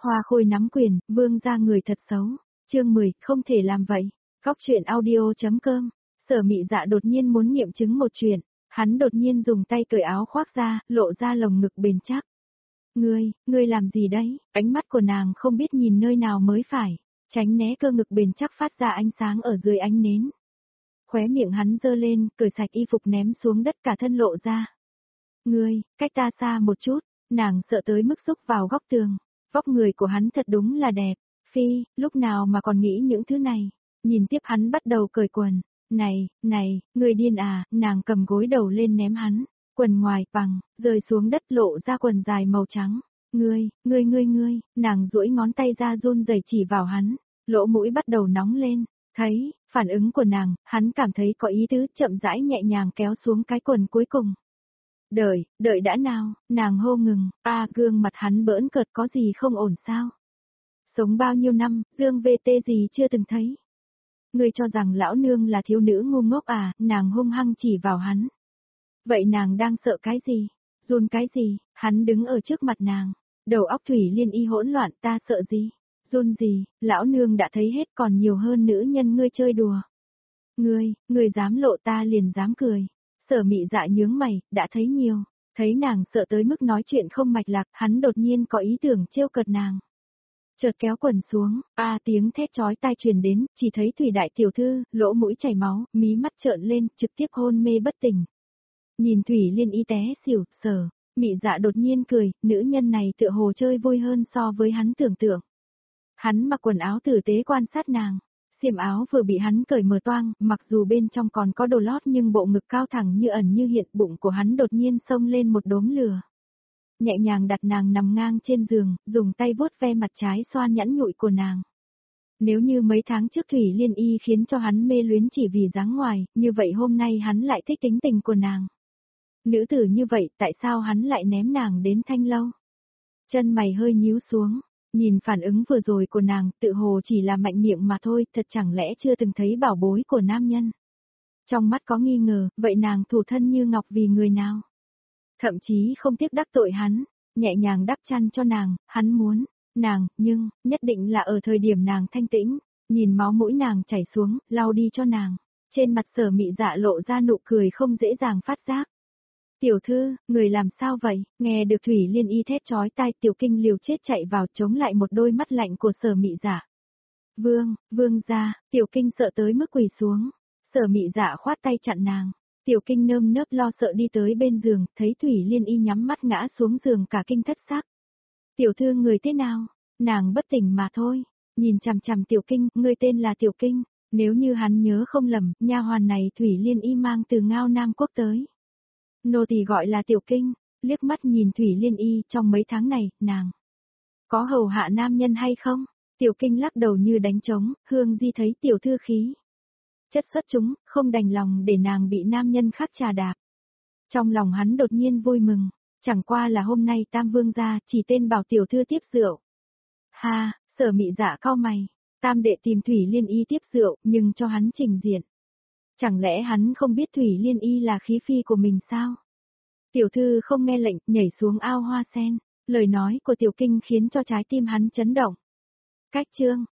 Hoa Khôi nắm quyền, vương gia người thật xấu. Chương 10, không thể làm vậy. Góc truyện audio.com. Sở Mị Dạ đột nhiên muốn nghiệm chứng một chuyện, hắn đột nhiên dùng tay cởi áo khoác ra, lộ ra lồng ngực bền chắc. Ngươi làm gì đấy? Ánh mắt của nàng không biết nhìn nơi nào mới phải, tránh né cơ ngực bền chắc phát ra ánh sáng ở dưới ánh nến. Khóe miệng hắn giơ lên, cởi sạch y phục ném xuống đất cả thân lộ ra. Ngươi, cách ta xa một chút, nàng sợ tới mức xúc vào góc tường. Vóc người của hắn thật đúng là đẹp. Phi, lúc nào mà còn nghĩ những thứ này. Nhìn tiếp hắn bắt đầu cởi quần. Này, ngươi điên à, nàng cầm gối đầu lên ném hắn. Quần ngoài bằng, rơi xuống đất lộ ra quần dài màu trắng. Ngươi, nàng duỗi ngón tay ra run rẩy chỉ vào hắn. Lỗ mũi bắt đầu nóng lên. Thấy, phản ứng của nàng, hắn cảm thấy có ý tứ chậm rãi nhẹ nhàng kéo xuống cái quần cuối cùng. Đợi đã nào, nàng hô ngừng, gương mặt hắn bỡn cợt có gì không ổn sao? Sống bao nhiêu năm, Dương VT gì chưa từng thấy. Ngươi cho rằng lão nương là thiếu nữ ngu ngốc à, nàng hung hăng chỉ vào hắn. Vậy nàng đang sợ cái gì? Run cái gì? Hắn đứng ở trước mặt nàng, đầu óc Thủy Liên Y hỗn loạn, ta sợ gì? Run gì, lão nương đã thấy hết còn nhiều hơn nữ nhân ngươi chơi đùa. Ngươi dám lộ ta liền dám cười. Sở Mị Dạ nhướng mày, đã thấy nhiều, thấy nàng sợ tới mức nói chuyện không mạch lạc, hắn đột nhiên có ý tưởng trêu cợt nàng. Chợt kéo quần xuống, tiếng thét chói tai truyền đến, chỉ thấy Thủy đại tiểu thư, lỗ mũi chảy máu, mí mắt trợn lên, trực tiếp hôn mê bất tỉnh. Nhìn Thủy Liên Y té xỉu, Sở Mị Dạ đột nhiên cười, nữ nhân này tựa hồ chơi vui hơn so với hắn tưởng tượng. Hắn mặc quần áo tử tế quan sát nàng. Xiêm áo vừa bị hắn cởi mở toang, mặc dù bên trong còn có đồ lót nhưng bộ ngực cao thẳng như ẩn như hiện, bụng của hắn đột nhiên xông lên một đốm lửa. Nhẹ nhàng đặt nàng nằm ngang trên giường, dùng tay vuốt ve mặt trái xoan nhẵn nhụi của nàng. Nếu như mấy tháng trước Thủy Liên Y khiến cho hắn mê luyến chỉ vì dáng ngoài, như vậy hôm nay hắn lại thích tính tình của nàng. Nữ tử như vậy, tại sao hắn lại ném nàng đến Thanh Lâu? Chân mày hơi nhíu xuống. Nhìn phản ứng vừa rồi của nàng, tự hồ chỉ là mạnh miệng mà thôi, thật chẳng lẽ chưa từng thấy bảo bối của nam nhân. Trong mắt có nghi ngờ, vậy nàng thủ thân như ngọc vì người nào? Thậm chí không tiếc đắc tội hắn, nhẹ nhàng đắp chăn cho nàng, hắn muốn, nàng, nhưng, nhất định là ở thời điểm nàng thanh tĩnh, nhìn máu mũi nàng chảy xuống, lau đi cho nàng. Trên mặt Sở Mị Dạ lộ ra nụ cười không dễ dàng phát giác. Tiểu thư, người làm sao vậy? Nghe được Thủy Liên Y thét chói tai, Tiểu Kinh liều chết chạy vào chống lại một đôi mắt lạnh của Sở Mị Dạ. Vương gia, Tiểu Kinh sợ tới mức quỳ xuống. Sở Mị Dạ khoát tay chặn nàng. Tiểu Kinh nơm nớp lo sợ đi tới bên giường, thấy Thủy Liên Y nhắm mắt ngã xuống giường cả kinh thất xác. Tiểu thư người thế nào? Nàng bất tỉnh mà thôi. Nhìn chằm chằm Tiểu Kinh, ngươi tên là Tiểu Kinh. Nếu như hắn nhớ không lầm, nha hoàn này Thủy Liên Y mang từ Ngao Nam Quốc tới. Nô tỳ gọi là Tiểu Kinh, liếc mắt nhìn Thủy Liên Y, trong mấy tháng này, nàng có hầu hạ nam nhân hay không? Tiểu Kinh lắc đầu như đánh trống, Hương Di thấy tiểu thư khí chất xuất chúng, không đành lòng để nàng bị nam nhân khác trà đạp. Trong lòng hắn đột nhiên vui mừng, chẳng qua là hôm nay Tam Vương gia chỉ tên bảo tiểu thư tiếp rượu. Ha, Sở Mị Dạ cau mày, Tam đệ tìm Thủy Liên Y tiếp rượu, nhưng cho hắn trình diện. Chẳng lẽ hắn không biết Thủy Liên Y là khí phi của mình sao? Tiểu thư không nghe lệnh, nhảy xuống ao hoa sen. Lời nói của Tiểu Kinh khiến cho trái tim hắn chấn động. Cách chương,